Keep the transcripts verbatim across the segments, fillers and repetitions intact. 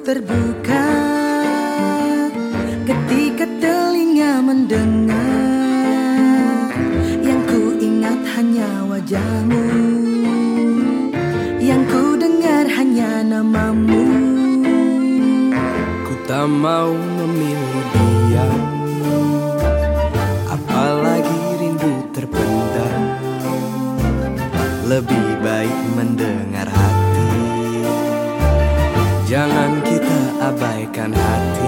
terbuka ketika telinga mendengar. Yang ku ingat hanya wajahmu, yang ku dengar hanya namamu. Ku tak mau memilih diam, apalagi rindu terpendam. Lebih baik mendengar hati, jangan kita abaikan hati.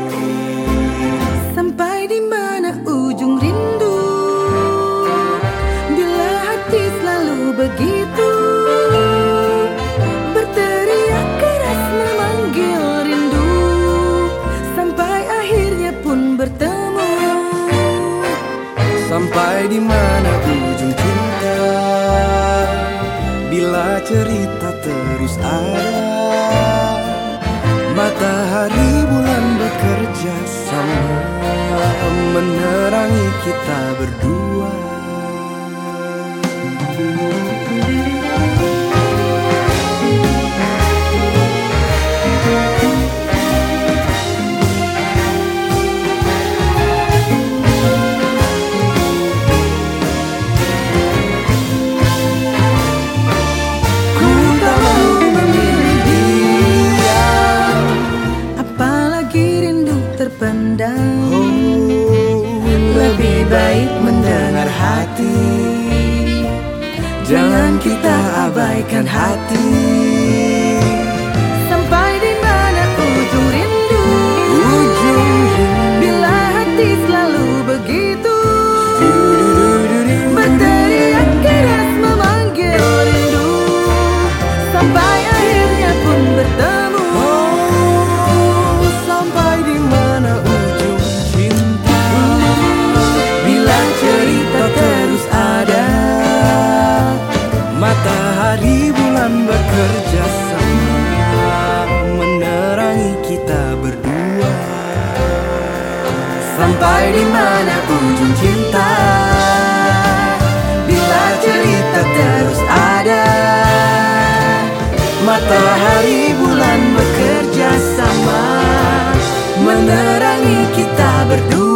Sampai di mana ujung rindu, bila hati selalu begitu berteriak keras memanggil rindu. Sampai akhirnya pun bertemu. Sampai di mana ujung cinta, bila cerita terus ada. Matahari bulan bekerja sama, menerangi kita berdua. Lebih baik mendengar hati, jangan kita abaikan hati. Sampai di mana ujung rindu, Ujung rindu, bila hati selalu begitu berteriak keras memanggil rindu. Sampai akhirnya pun bertemu. Matahari bulan bekerja sama, menerangi kita berdua. Sampai di mana ujung cinta, bila cerita terus ada. Matahari bulan bekerja sama, menerangi kita berdua.